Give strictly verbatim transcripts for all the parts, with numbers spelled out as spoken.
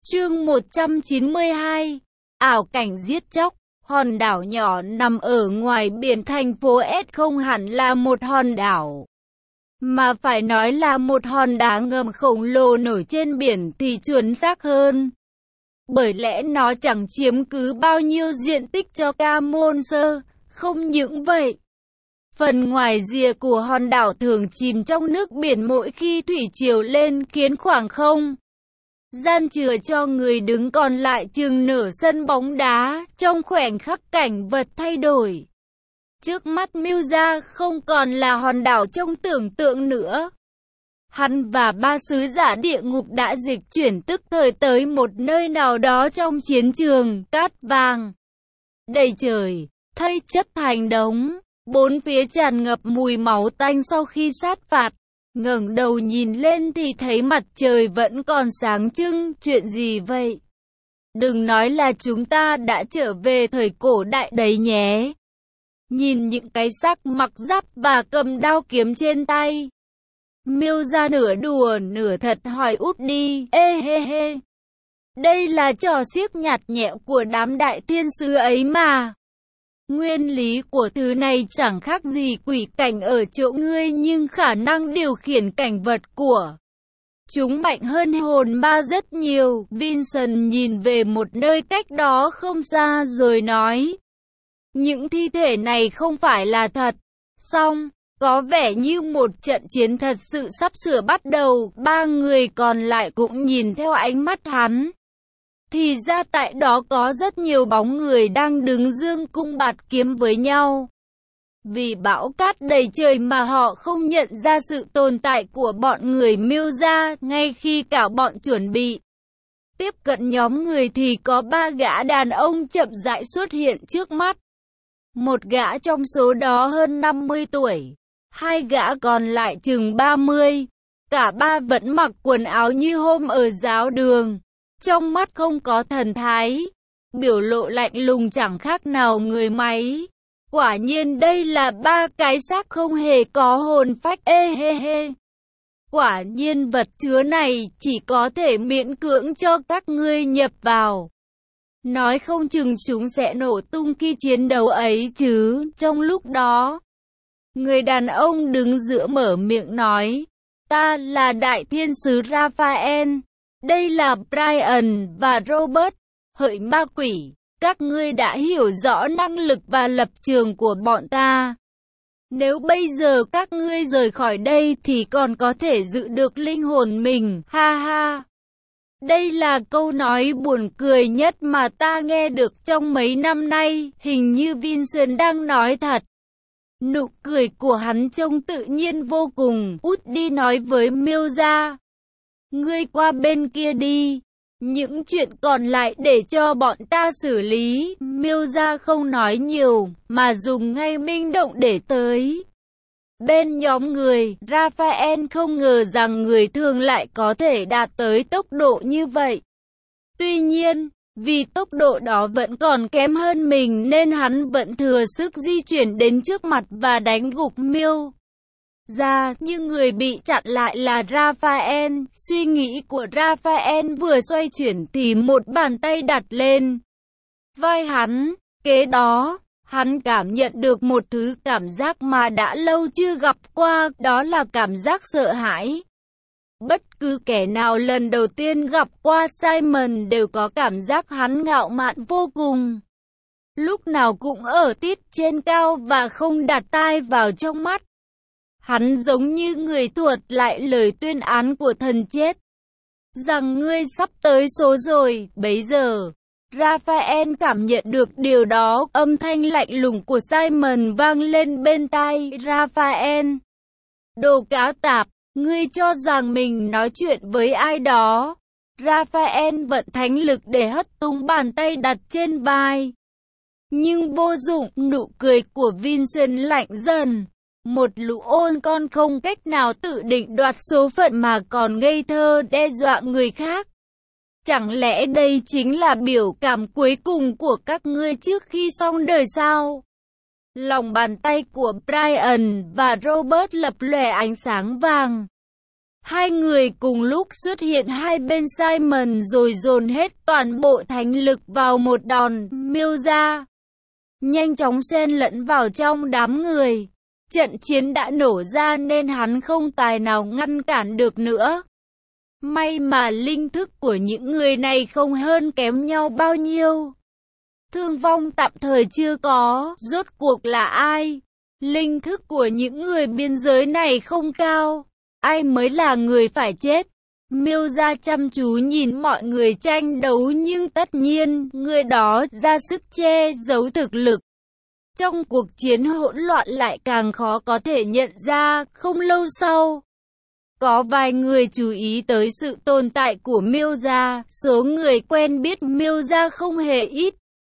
Chương một trăm chín mươi hai, ảo cảnh giết chóc. Hòn đảo nhỏ nằm ở ngoài biển thành phố S không hẳn là một hòn đảo, mà phải nói là một hòn đá ngầm khổng lồ nổi trên biển thì chuẩn xác hơn. Bởi lẽ nó chẳng chiếm cứ bao nhiêu diện tích cho ca môn sơ. Không những vậy, phần ngoài rìa của hòn đảo thường chìm trong nước biển mỗi khi thủy triều lên, khiến khoảng không gian chừa cho người đứng còn lại chừng nửa sân bóng đá. Trong khoảnh khắc cảnh vật thay đổi, trước mắt Miuza không còn là hòn đảo trong tưởng tượng nữa. Hắn và ba sứ giả địa ngục đã dịch chuyển tức thời tới một nơi nào đó trong chiến trường. Cát vàng đầy trời, thây chất thành đống, bốn phía tràn ngập mùi máu tanh sau khi sát phạt. Ngẩng đầu nhìn lên thì thấy mặt trời vẫn còn sáng trưng. Chuyện gì vậy? Đừng nói là chúng ta đã trở về thời cổ đại đấy nhé. Nhìn những cái xác mặc giáp và cầm đao kiếm trên tay, Miuza nửa đùa nửa thật hỏi út đi. Ê hê hê, đây là trò xiếc nhạt nhẽo của đám đại thiên sứ ấy mà. Nguyên lý của thứ này chẳng khác gì quỷ cảnh ở chỗ ngươi, nhưng khả năng điều khiển cảnh vật của chúng mạnh hơn hồn ma rất nhiều. Vincent nhìn về một nơi cách đó không xa rồi nói, những thi thể này không phải là thật. Xong, có vẻ như một trận chiến thật sự sắp sửa bắt đầu. Ba người còn lại cũng nhìn theo ánh mắt hắn. Thì ra tại đó có rất nhiều bóng người đang đứng dương cung bạt kiếm với nhau. Vì bão cát đầy trời mà họ không nhận ra sự tồn tại của bọn người Miuza. Ngay khi cả bọn chuẩn bị tiếp cận nhóm người thì có ba gã đàn ông chậm rãi xuất hiện trước mắt. Một gã trong số đó hơn năm mươi tuổi, hai gã còn lại chừng ba mươi. Cả ba vẫn mặc quần áo như hôm ở giáo đường. Trong mắt không có thần thái, biểu lộ lạnh lùng chẳng khác nào người máy. Quả nhiên đây là ba cái xác không hề có hồn phách. Ê hê hê, quả nhiên vật chứa này chỉ có thể miễn cưỡng cho các ngươi nhập vào. Nói không chừng chúng sẽ nổ tung khi chiến đấu ấy chứ. Trong lúc đó, người đàn ông đứng giữa mở miệng nói, ta là đại thiên sứ Raphael. Đây là Brian và Robert. Hỡi ma quỷ, các ngươi đã hiểu rõ năng lực và lập trường của bọn ta. Nếu bây giờ các ngươi rời khỏi đây thì còn có thể giữ được linh hồn mình. Ha ha. Đây là câu nói buồn cười nhất mà ta nghe được trong mấy năm nay. Hình như Vincent đang nói thật. Nụ cười của hắn trông tự nhiên vô cùng. Út đi nói với Miuza, ngươi qua bên kia đi, những chuyện còn lại để cho bọn ta xử lý. Miuza không nói nhiều, mà dùng ngay minh động để tới bên nhóm người. Raphael không ngờ rằng người thường lại có thể đạt tới tốc độ như vậy. Tuy nhiên, vì tốc độ đó vẫn còn kém hơn mình nên hắn vẫn thừa sức di chuyển đến trước mặt và đánh gục Miu ra, nhưng người bị chặn lại là Raphael. Suy nghĩ của Raphael vừa xoay chuyển thì một bàn tay đặt lên vai hắn. Kế đó, hắn cảm nhận được một thứ cảm giác mà đã lâu chưa gặp qua, đó là cảm giác sợ hãi. Bất cứ kẻ nào lần đầu tiên gặp qua Simon đều có cảm giác hắn ngạo mạn vô cùng, lúc nào cũng ở tít trên cao và không đặt tai vào trong mắt. Hắn giống như người thuật lại lời tuyên án của thần chết, rằng ngươi sắp tới số rồi. Bấy giờ, Raphael cảm nhận được điều đó. Âm thanh lạnh lùng của Simon vang lên bên tai Raphael. Đồ cá tạp, ngươi cho rằng mình nói chuyện với ai đó. Raphael vận thánh lực để hất tung bàn tay đặt trên vai. Nhưng vô dụng, nụ cười của Vincent lạnh dần. Một lũ ôn con không cách nào tự định đoạt số phận mà còn ngây thơ đe dọa người khác. Chẳng lẽ đây chính là biểu cảm cuối cùng của các ngươi trước khi xong đời sao? Lòng bàn tay của Brian và Robert lập lòe ánh sáng vàng. Hai người cùng lúc xuất hiện hai bên Simon rồi dồn hết toàn bộ thánh lực vào một đòn. Miêu gia nhanh chóng xen lẫn vào trong đám người. Trận chiến đã nổ ra nên hắn không tài nào ngăn cản được nữa. May mà linh thức của những người này không hơn kém nhau bao nhiêu. Thương vong tạm thời chưa có, rốt cuộc là ai? Linh thức của những người biên giới này không cao. Ai mới là người phải chết? Miêu gia chăm chú nhìn mọi người tranh đấu nhưng tất nhiên, người đó ra sức che giấu thực lực. Trong cuộc chiến hỗn loạn lại càng khó có thể nhận ra. Không lâu sau, có vài người chú ý tới sự tồn tại của Miêu gia. Số người quen biết Miêu gia không hề ít.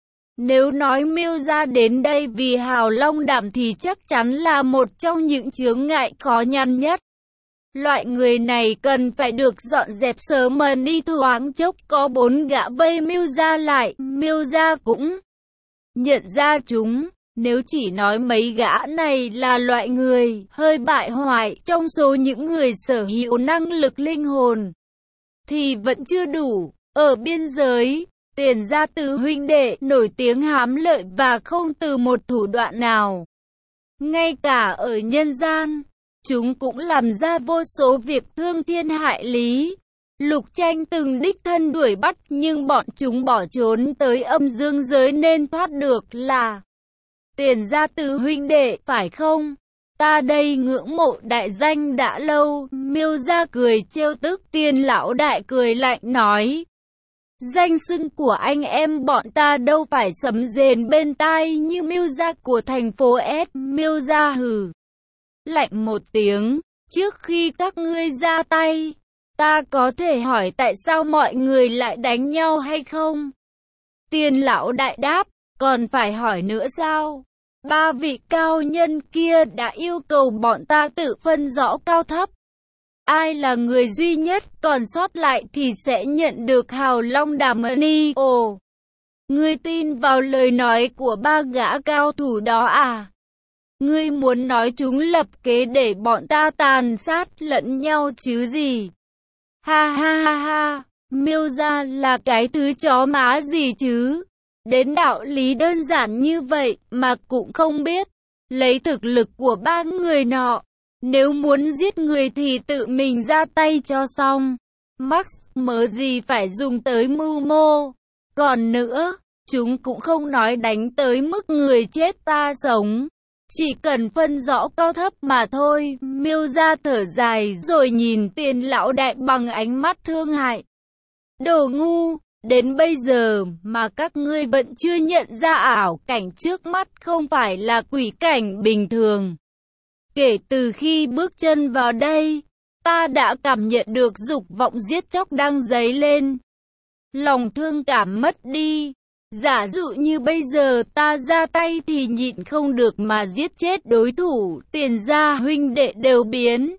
Nếu nói Miêu gia đến đây vì hào long đảm thì chắc chắn là một trong những chướng ngại khó nhằn nhất. Loại người này cần phải được dọn dẹp sớm mà đi. Thoáng chốc có bốn gã vây Miêu gia lại. Miêu gia cũng nhận ra chúng. Nếu chỉ nói mấy gã này là loại người hơi bại hoại trong số những người sở hữu năng lực linh hồn thì vẫn chưa đủ. Ở biên giới, Tiền gia tứ huynh đệ nổi tiếng hám lợi và không từ một thủ đoạn nào. Ngay cả ở nhân gian, chúng cũng làm ra vô số việc thương thiên hại lý. Lục Tranh từng đích thân đuổi bắt nhưng bọn chúng bỏ trốn tới âm dương giới nên thoát được. Là Tiền gia tứ huynh đệ, phải không? Ta đây ngưỡng mộ đại danh đã lâu. Miêu gia cười trêu tức. Tiền lão đại cười lạnh nói: danh xưng của anh em bọn ta đâu phải sấm rền bên tai như Miêu gia của thành phố S. Miêu gia hừ lạnh một tiếng. Trước khi các ngươi ra tay, ta có thể hỏi tại sao mọi người lại đánh nhau hay không? Tiền lão đại đáp: còn phải hỏi nữa sao? Ba vị cao nhân kia đã yêu cầu bọn ta tự phân rõ cao thấp. Ai là người duy nhất còn sót lại thì sẽ nhận được hào long đàm ni. Ồ, ngươi tin vào lời nói của ba gã cao thủ đó à? Ngươi muốn nói chúng lập kế để bọn ta tàn sát lẫn nhau chứ gì? Ha ha ha ha, Miêu gia là cái thứ chó má gì chứ? Đến đạo lý đơn giản như vậy mà cũng không biết. Lấy thực lực của ba người nọ, nếu muốn giết người thì tự mình ra tay cho xong. Max mớ gì phải dùng tới mưu mô. Còn nữa, chúng cũng không nói đánh tới mức người chết ta sống. Chỉ cần phân rõ cao thấp mà thôi. Miêu gia thở dài rồi nhìn Tiền lão đại bằng ánh mắt thương hại. Đồ ngu, đến bây giờ mà các ngươi vẫn chưa nhận ra ảo cảnh trước mắt không phải là quỷ cảnh bình thường. Kể từ khi bước chân vào đây, ta đã cảm nhận được dục vọng giết chóc đang dấy lên. Lòng thương cảm mất đi. Giả dụ như bây giờ ta ra tay thì nhịn không được mà giết chết đối thủ. Tiền gia huynh đệ đều biến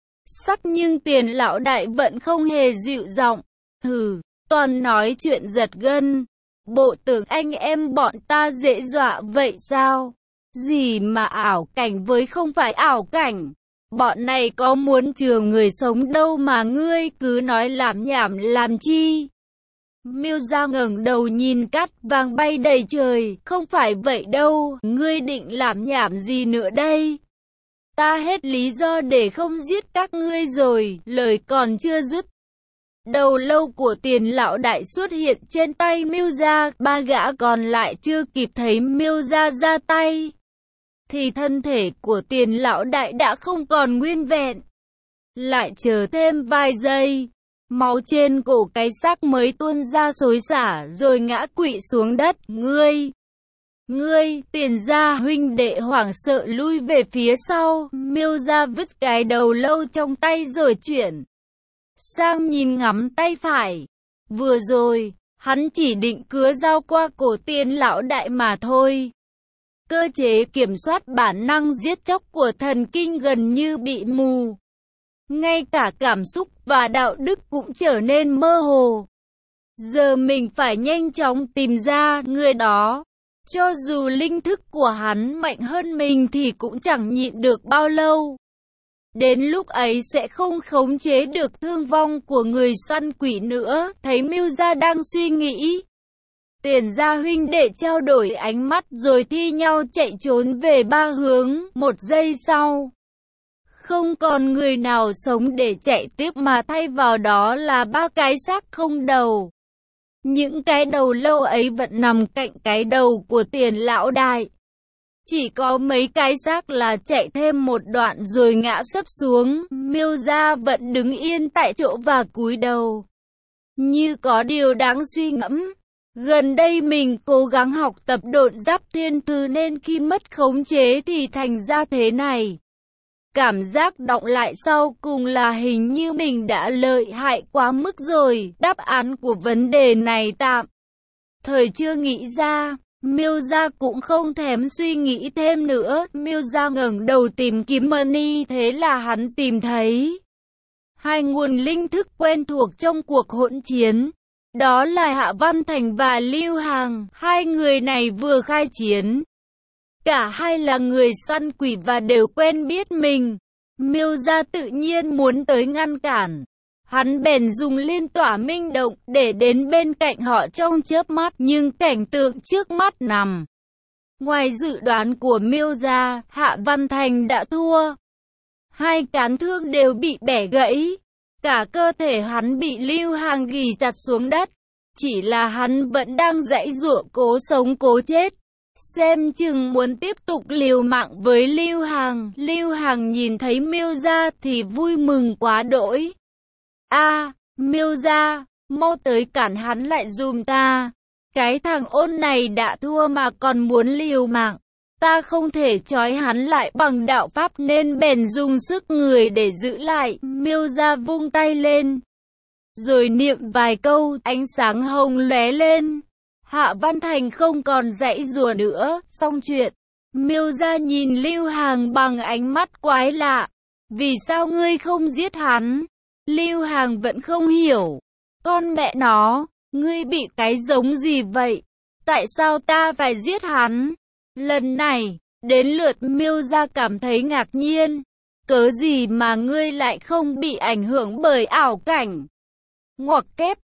sắc nhưng Tiền lão đại vẫn không hề dịu giọng. Hừ, toàn nói chuyện giật gân. Bộ tưởng anh em bọn ta dễ dọa vậy sao? Gì mà ảo cảnh với không phải ảo cảnh. Bọn này có muốn chừa người sống đâu mà ngươi cứ nói làm nhảm làm chi? Miêu gia ngẩng đầu nhìn cát vàng bay đầy trời. Không phải vậy đâu, ngươi định làm nhảm gì nữa đây? Ta hết lý do để không giết các ngươi rồi. Lời còn chưa dứt, đầu lâu của Tiền lão đại xuất hiện trên tay Miêu gia. Ba gã còn lại chưa kịp thấy Miêu gia ra tay thì thân thể của Tiền lão đại đã không còn nguyên vẹn. Lại chờ thêm vài giây, máu trên cổ cái xác mới tuôn ra xối xả rồi ngã quỵ xuống đất. Ngươi, ngươi, Tiền gia huynh đệ hoảng sợ lui về phía sau. Miêu gia vứt cái đầu lâu trong tay rồi chuyển sang nhìn ngắm tay phải. Vừa rồi, hắn chỉ định cứa dao qua cổ Tiền lão đại mà thôi. Cơ chế kiểm soát bản năng giết chóc của thần kinh gần như bị mù. Ngay cả cảm xúc và đạo đức cũng trở nên mơ hồ. Giờ mình phải nhanh chóng tìm ra người đó. Cho dù linh thức của hắn mạnh hơn mình thì cũng chẳng nhịn được bao lâu. Đến lúc ấy sẽ không khống chế được thương vong của người săn quỷ nữa. Thấy Mưu Gia đang suy nghĩ, Tiền gia huynh đệ trao đổi ánh mắt rồi thi nhau chạy trốn về ba hướng. Một giây sau, không còn người nào sống để chạy tiếp mà thay vào đó là ba cái xác không đầu. Những cái đầu lâu ấy vẫn nằm cạnh cái đầu của Tiền lão đại. Chỉ có mấy cái xác là chạy thêm một đoạn rồi ngã sấp xuống. Mưu Gia vẫn đứng yên tại chỗ và cúi đầu, như có điều đáng suy ngẫm. Gần đây mình cố gắng học tập độn giáp thiên thư nên khi mất khống chế thì thành ra thế này. Cảm giác đọng lại sau cùng là hình như mình đã lợi hại quá mức rồi. Đáp án của vấn đề này tạm thời chưa nghĩ ra. Mưu Gia cũng không thèm suy nghĩ thêm nữa. Mưu Gia ngẩng đầu tìm kiếm money, thế là hắn tìm thấy hai nguồn linh thức quen thuộc trong cuộc hỗn chiến. Đó là Hạ Văn Thành và Lưu Hàng. Hai người này vừa khai chiến, cả hai là người săn quỷ và đều quen biết mình. Mưu Gia tự nhiên muốn tới ngăn cản. Hắn bèn dùng liên tỏa minh động để đến bên cạnh họ trong chớp mắt, nhưng cảnh tượng trước mắt nằm ngoài dự đoán của Mưu Gia. Hạ Văn Thành đã thua. Hai cán thương đều bị bẻ gãy. Cả cơ thể hắn bị Lưu Hàng ghì chặt xuống đất. Chỉ là hắn vẫn đang giãy giụa cố sống cố chết. Xem chừng muốn tiếp tục liều mạng với Lưu Hàng. Lưu Hàng nhìn thấy Mưu Gia thì vui mừng quá đỗi. A, à, Mưu Gia, mau tới cản hắn lại giùm ta. Cái thằng ôn này đã thua mà còn muốn liều mạng. Ta không thể trói hắn lại bằng đạo pháp nên bèn dùng sức người để giữ lại. Mưu Gia vung tay lên, rồi niệm vài câu, ánh sáng hồng lóe lên. Hạ Văn Thành không còn giãy giụa nữa. Xong chuyện. Mưu Gia nhìn Lưu Hàng bằng ánh mắt quái lạ. Vì sao ngươi không giết hắn? Lưu Hàng vẫn không hiểu. Con mẹ nó, ngươi bị cái giống gì vậy? Tại sao ta phải giết hắn? Lần này, đến lượt Mưu Gia cảm thấy ngạc nhiên. Cớ gì mà ngươi lại không bị ảnh hưởng bởi ảo cảnh? Ngoặc kép.